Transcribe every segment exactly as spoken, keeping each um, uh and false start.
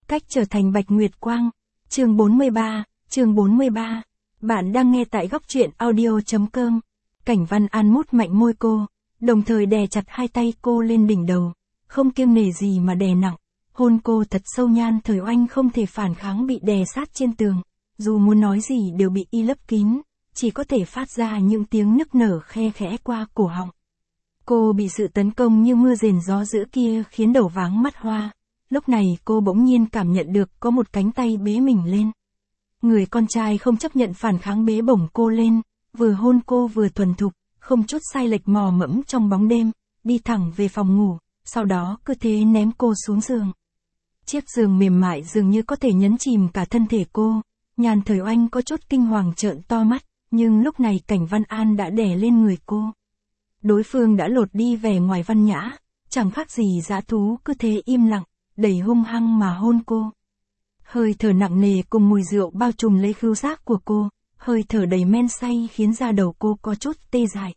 Cách trở thành Bạch Nguyệt Quang. Chương bốn mươi ba, chương bốn mươi ba. Bạn đang nghe tại góc truyện audio chấm com. Cảnh Văn An mút mạnh môi cô, đồng thời đè chặt hai tay cô lên đỉnh đầu, không kiêng nể gì mà đè nặng, hôn cô thật sâu. Nhan Thời Oanh không thể phản kháng, bị đè sát trên tường, dù muốn nói gì đều bị y lấp kín, chỉ có thể phát ra những tiếng nức nở khe khẽ qua cổ họng. Cô bị sự tấn công như mưa rền gió dữ kia khiến đầu váng mắt hoa. Lúc này cô bỗng nhiên cảm nhận được có một cánh tay bế mình lên. Người con trai không chấp nhận phản kháng bế bổng cô lên, vừa hôn cô vừa thuần thục, không chút sai lệch mò mẫm trong bóng đêm, đi thẳng về phòng ngủ, sau đó cứ thế ném cô xuống giường. Chiếc giường mềm mại dường như có thể nhấn chìm cả thân thể cô. Nhan Thời Oanh có chút kinh hoàng trợn to mắt, nhưng lúc này Cảnh Văn An đã đè lên người cô. Đối phương đã lột đi vẻ ngoài văn nhã, chẳng khác gì dã thú, cứ thế im lặng, đầy hung hăng mà hôn cô. Hơi thở nặng nề cùng mùi rượu bao trùm lấy khứu giác của cô, hơi thở đầy men say khiến da đầu cô có chút tê dại.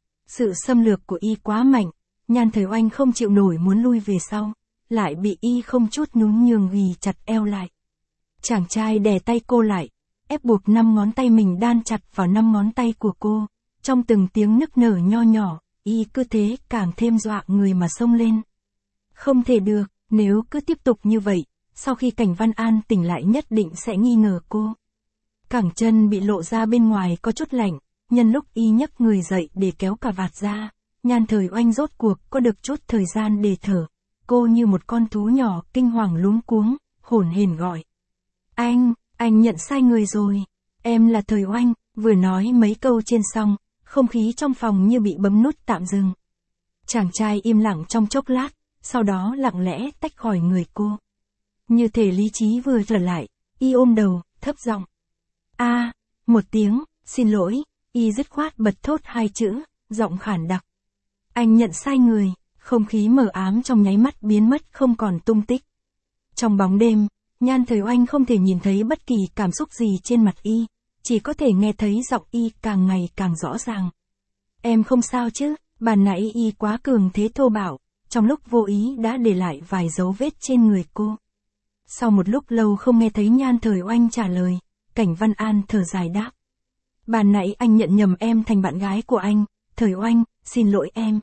Sự xâm lược của y quá mạnh, Nhan Thời Oanh không chịu nổi muốn lui về sau, lại bị y không chút nhún nhường ghì chặt eo lại. Chàng trai đè tay cô lại, ép buộc năm ngón tay mình đan chặt vào năm ngón tay của cô, trong từng tiếng nức nở nho nhỏ, y cứ thế càng thêm dọa người mà xông lên. Không thể được, nếu cứ tiếp tục như vậy, sau khi Cảnh Văn An tỉnh lại nhất định sẽ nghi ngờ cô. Cẳng chân bị lộ ra bên ngoài có chút lạnh, nhân lúc y nhấc người dậy để kéo cà vạt ra, Nhan Thời Oanh rốt cuộc có được chút thời gian để thở. Cô như một con thú nhỏ kinh hoàng luống cuống, hổn hển gọi. Anh, anh nhận sai người rồi. Em là Thời Oanh. Vừa nói mấy câu trên xong, không khí trong phòng như bị bấm nút tạm dừng. Chàng trai im lặng trong chốc lát, sau đó lặng lẽ tách khỏi người cô. Như thể lý trí vừa trở lại, y ôm đầu, thấp giọng. A, à, một tiếng, xin lỗi, y dứt khoát bật thốt hai chữ, giọng khản đặc. Anh nhận sai người. Không khí mờ ám trong nháy mắt biến mất không còn tung tích. Trong bóng đêm, Nhan Thời Oanh không thể nhìn thấy bất kỳ cảm xúc gì trên mặt y, chỉ có thể nghe thấy giọng y càng ngày càng rõ ràng. Em không sao chứ? Ban nãy y quá cường thế thô bạo, trong lúc vô ý đã để lại vài dấu vết trên người cô. Sau một lúc lâu không nghe thấy Nhan Thời Oanh trả lời, Cảnh Văn An thở dài đáp. Ban nãy anh nhận nhầm em thành bạn gái của anh. Thời Oanh, xin lỗi em.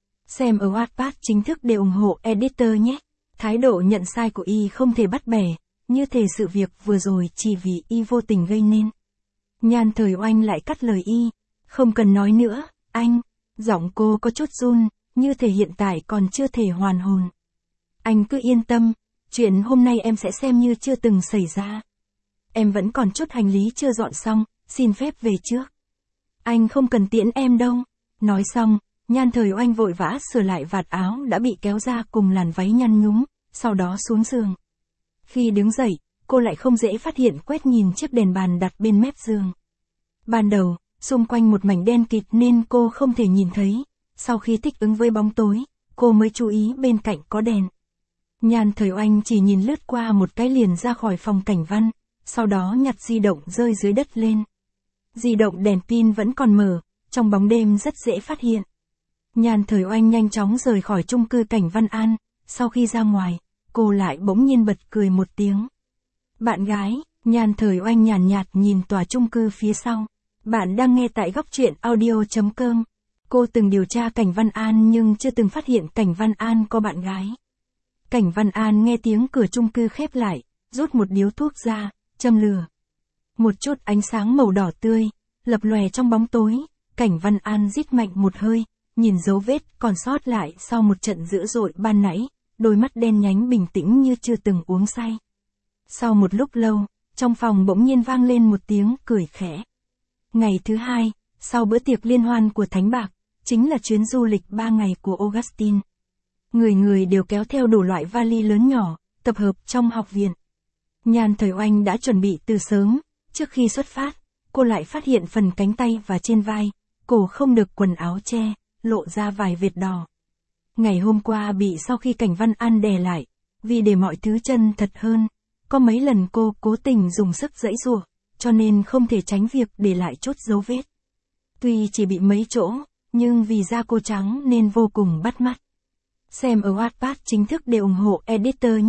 Xem ở Wattpad chính thức để ủng hộ editor nhé. Thái độ nhận sai của y không thể bắt bẻ, như thể sự việc vừa rồi chỉ vì y vô tình gây nên. Nhan Thời Oanh lại cắt lời y. Không cần nói nữa, anh. Giọng cô có chút run, như thể hiện tại còn chưa thể hoàn hồn. Anh cứ yên tâm, chuyện hôm nay em sẽ xem như chưa từng xảy ra. Em vẫn còn chút hành lý chưa dọn xong, xin phép về trước. Anh không cần tiễn em đâu. Nói xong, Nhan Thời Oanh vội vã sửa lại vạt áo đã bị kéo ra cùng làn váy nhăn nhúm, sau đó xuống giường. Khi đứng dậy, cô lại không dễ phát hiện quét nhìn chiếc đèn bàn đặt bên mép giường. Ban đầu, xung quanh một mảnh đen kịt nên cô không thể nhìn thấy, sau khi thích ứng với bóng tối, cô mới chú ý bên cạnh có đèn. Nhan Thời Oanh chỉ nhìn lướt qua một cái liền ra khỏi phòng Cảnh Văn, sau đó nhặt di động rơi dưới đất lên. Di động đèn pin vẫn còn mở, trong bóng đêm rất dễ phát hiện. Nhan Thời Oanh nhanh chóng rời khỏi chung cư Cảnh Văn An, sau khi ra ngoài, cô lại bỗng nhiên bật cười một tiếng. Bạn gái, Nhan Thời Oanh nhàn nhạt, nhạt nhìn tòa chung cư phía sau. Bạn đang nghe tại góc truyện audio chấm com. Cô từng điều tra Cảnh Văn An nhưng chưa từng phát hiện Cảnh Văn An có bạn gái. Cảnh Văn An nghe tiếng cửa chung cư khép lại, rút một điếu thuốc ra, châm lửa. Một chút ánh sáng màu đỏ tươi, lập lòe trong bóng tối, Cảnh Văn An rít mạnh một hơi. Nhìn dấu vết còn sót lại sau một trận dữ dội ban nãy, đôi mắt đen nhánh bình tĩnh như chưa từng uống say. Sau một lúc lâu, trong phòng bỗng nhiên vang lên một tiếng cười khẽ. Ngày thứ hai, sau bữa tiệc liên hoan của Thánh Bạc, chính là chuyến du lịch ba ngày của Augustine. Người người đều kéo theo đủ loại vali lớn nhỏ, tập hợp trong học viện. Nhan Thời Oanh đã chuẩn bị từ sớm, trước khi xuất phát, cô lại phát hiện phần cánh tay và trên vai, cổ không được quần áo che, lộ ra vài vệt đỏ. Ngày hôm qua bị sau khi Cảnh Văn An đè lại, vì để mọi thứ chân thật hơn, có mấy lần cô cố tình dùng sức giãy giụa, cho nên không thể tránh việc để lại chút dấu vết. Tuy chỉ bị mấy chỗ, nhưng vì da cô trắng nên vô cùng bắt mắt. Xem ở Wattpad chính thức để ủng hộ editor nhé.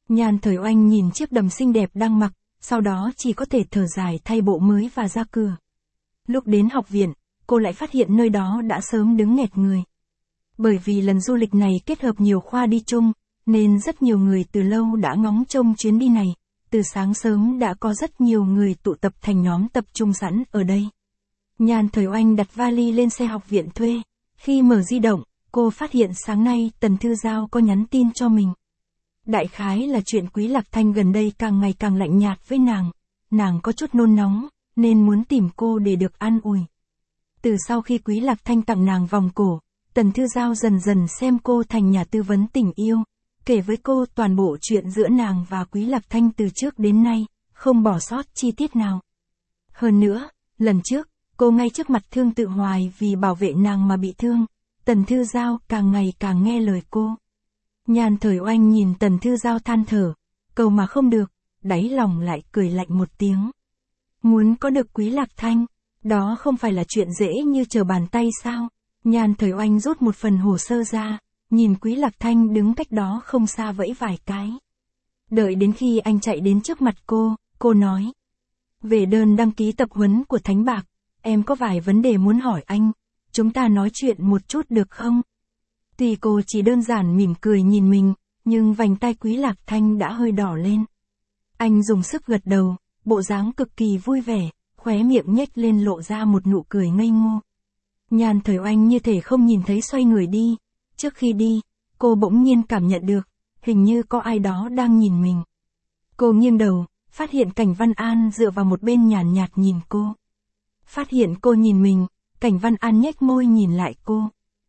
Nhan Thời Oanh nhìn chiếc đầm xinh đẹp đang mặc, sau đó chỉ có thể thở dài thay bộ mới và ra cửa. Lúc đến học viện, cô lại phát hiện nơi đó đã sớm đứng nghẹt người. Bởi vì lần du lịch này kết hợp nhiều khoa đi chung, nên rất nhiều người từ lâu đã ngóng trông chuyến đi này. Từ sáng sớm đã có rất nhiều người tụ tập thành nhóm tập trung sẵn ở đây. Nhan Thời Oanh đặt vali lên xe học viện thuê. Khi mở di động, cô phát hiện sáng nay Tần Thư Giao có nhắn tin cho mình. Đại khái là chuyện Quý Lạc Thanh gần đây càng ngày càng lạnh nhạt với nàng. Nàng có chút nôn nóng, nên muốn tìm cô để được an ủi. Từ sau khi Quý Lạc Thanh tặng nàng vòng cổ, Tần Thư Giao dần dần xem cô thành nhà tư vấn tình yêu, kể với cô toàn bộ chuyện giữa nàng và Quý Lạc Thanh từ trước đến nay, không bỏ sót chi tiết nào. Hơn nữa, lần trước, cô ngay trước mặt Thương Tự Hoài vì bảo vệ nàng mà bị thương, Tần Thư Giao càng ngày càng nghe lời cô. Nhan Thời Oanh nhìn Tần Thư Giao than thở, cầu mà không được, đáy lòng lại cười lạnh một tiếng. Muốn có được Quý Lạc Thanh, đó không phải là chuyện dễ như trở bàn tay sao? Nhan Thời Oanh rút một phần hồ sơ ra, nhìn Quý Lạc Thanh đứng cách đó không xa vẫy vài cái. Đợi đến khi anh chạy đến trước mặt cô, cô nói. Về đơn đăng ký tập huấn của Thánh Bạc, em có vài vấn đề muốn hỏi anh, chúng ta nói chuyện một chút được không? Tuy cô chỉ đơn giản mỉm cười nhìn mình, nhưng vành tai Quý Lạc Thanh đã hơi đỏ lên. Anh dùng sức gật đầu, bộ dáng cực kỳ vui vẻ, khóe miệng nhếch lên lộ ra một nụ cười ngây ngô. Nhan Thời Oanh như thể không nhìn thấy xoay người đi. Trước khi đi, cô bỗng nhiên cảm nhận được, hình như có ai đó đang nhìn mình. Cô nghiêng đầu, phát hiện Cảnh Văn An dựa vào một bên nhàn nhạt nhìn cô. Phát hiện cô nhìn mình, Cảnh Văn An nhếch môi nhìn lại cô.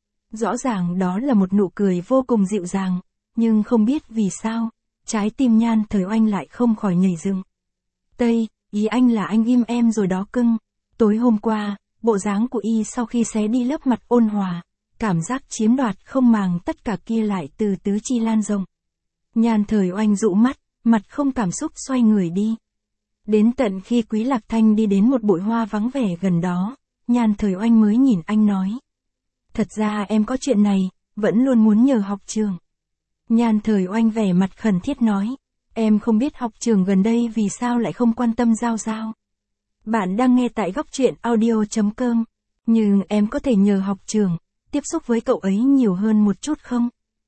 Rõ ràng đó là một nụ cười vô cùng dịu dàng, nhưng không biết vì sao, trái tim Nhan Thời Oanh lại không khỏi nhảy dựng. Tây, ý anh là anh ghim em rồi đó cưng. Tối hôm qua, bộ dáng của y sau khi xé đi lớp mặt ôn hòa, cảm giác chiếm đoạt không màng tất cả kia lại từ tứ chi lan rộng. Nhan Thời Oanh dụ mắt, mặt không cảm xúc xoay người đi. Đến tận khi Quý Lạc Thanh đi đến một bụi hoa vắng vẻ gần đó, Nhan Thời Oanh mới nhìn anh nói. Thật ra em có chuyện này, vẫn luôn muốn nhờ học trường. Nhan Thời Oanh vẻ mặt khẩn thiết nói. Em không biết học trường gần đây vì sao lại không quan tâm Giao Giao. Bạn đang nghe tại góc truyện audio chấm com. Nhưng em có thể nhờ học trường, tiếp xúc với cậu ấy nhiều hơn một chút không?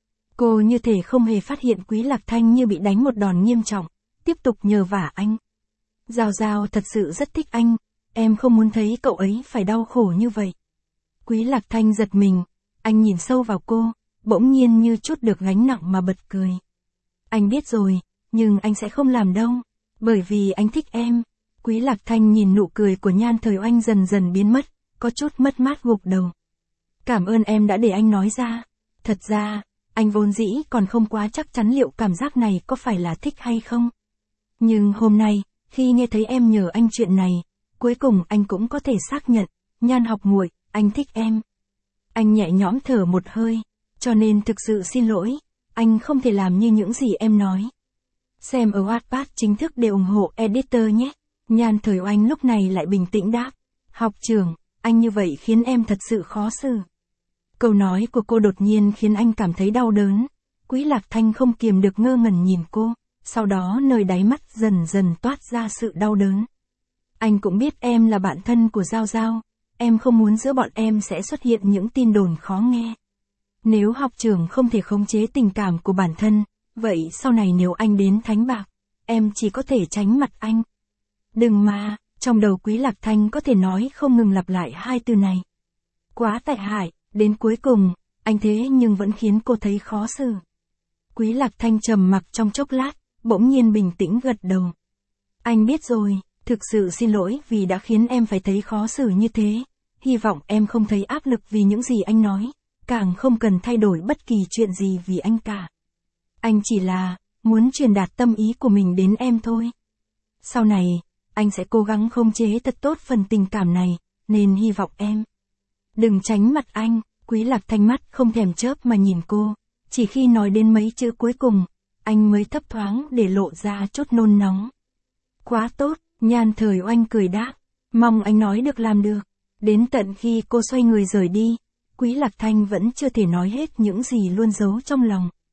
Cô như thể không hề phát hiện Quý Lạc Thanh như bị đánh một đòn nghiêm trọng, tiếp tục nhờ vả anh. Giao Giao thật sự rất thích anh, em không muốn thấy cậu ấy phải đau khổ như vậy. Quý Lạc Thanh giật mình, anh nhìn sâu vào cô, bỗng nhiên như chút được gánh nặng mà bật cười. Anh biết rồi, nhưng anh sẽ không làm đâu, bởi vì anh thích em. Quý Lạc Thanh nhìn nụ cười của Nhan Thời Oanh dần dần biến mất, có chút mất mát gục đầu. Cảm ơn em đã để anh nói ra. Thật ra, anh vốn dĩ còn không quá chắc chắn liệu cảm giác này có phải là thích hay không. Nhưng hôm nay, khi nghe thấy em nhờ anh chuyện này, cuối cùng anh cũng có thể xác nhận, Nhan học muội, anh thích em. Anh nhẹ nhõm thở một hơi, cho nên thực sự xin lỗi, anh không thể làm như những gì em nói. Xem ở Wattpad chính thức để ủng hộ editor nhé. Nhan Thời Oanh lúc này lại bình tĩnh đáp. Học trường, anh như vậy khiến em thật sự khó xử. Câu nói của cô đột nhiên khiến anh cảm thấy đau đớn. Quý Lạc Thanh không kiềm được ngơ ngẩn nhìn cô, sau đó nơi đáy mắt dần dần toát ra sự đau đớn. Anh cũng biết em là bạn thân của Giao Giao, em không muốn giữa bọn em sẽ xuất hiện những tin đồn khó nghe. Nếu học trưởng không thể khống chế tình cảm của bản thân, vậy sau này nếu anh đến Thánh Bạc, em chỉ có thể tránh mặt anh. Đừng mà, trong đầu Quý Lạc Thanh có thể nói không ngừng lặp lại hai từ này. Quá tệ hại, đến cuối cùng, anh thế nhưng vẫn khiến cô thấy khó xử. Quý Lạc Thanh trầm mặc trong chốc lát, bỗng nhiên bình tĩnh gật đầu. Anh biết rồi, thực sự xin lỗi vì đã khiến em phải thấy khó xử như thế. Hy vọng em không thấy áp lực vì những gì anh nói, càng không cần thay đổi bất kỳ chuyện gì vì anh cả. Anh chỉ là, muốn truyền đạt tâm ý của mình đến em thôi. Sau này, anh sẽ cố gắng khống chế thật tốt phần tình cảm này, nên hy vọng em. Đừng tránh mặt anh, Quý Lạc Thanh mắt không thèm chớp mà nhìn cô, chỉ khi nói đến mấy chữ cuối cùng, anh mới thấp thoáng để lộ ra chút nôn nóng. Quá tốt, Nhan Thời Oanh cười đáp, mong anh nói được làm được. Đến tận khi cô xoay người rời đi, Quý Lạc Thanh vẫn chưa thể nói hết những gì luôn giấu trong lòng.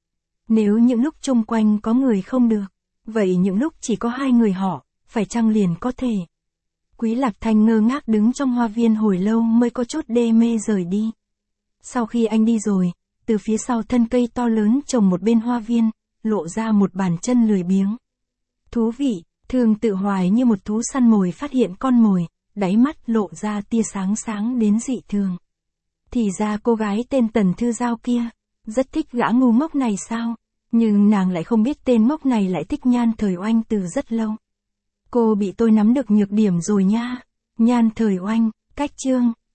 Nếu những lúc chung quanh có người không được, vậy những lúc chỉ có hai người họ, phải chăng liền có thể? Quý Lạc Thanh ngơ ngác đứng trong hoa viên hồi lâu mới có chút đê mê rời đi. Sau khi anh đi rồi, từ phía sau thân cây to lớn trồng một bên hoa viên, lộ ra một bàn chân lười biếng. Thú vị, thường tự hoài như một thú săn mồi phát hiện con mồi, đáy mắt lộ ra tia sáng sáng đến dị thường. Thì ra cô gái tên Tần Thư Giao kia, rất thích gã ngu ngốc này sao? Nhưng nàng lại không biết tên ngốc này lại thích Nhan Thời Oanh từ rất lâu. Cô bị tôi nắm được nhược điểm rồi nha. Nhan Thời Oanh, cách chương.